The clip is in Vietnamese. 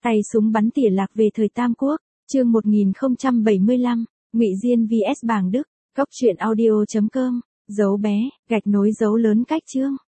Tay súng bắn tỉa lạc về thời Tam Quốc, chương 1075, Ngụy Diên vs Bàng Đức, góc truyện audio.com, dấu bé, gạch nối dấu lớn cách chương.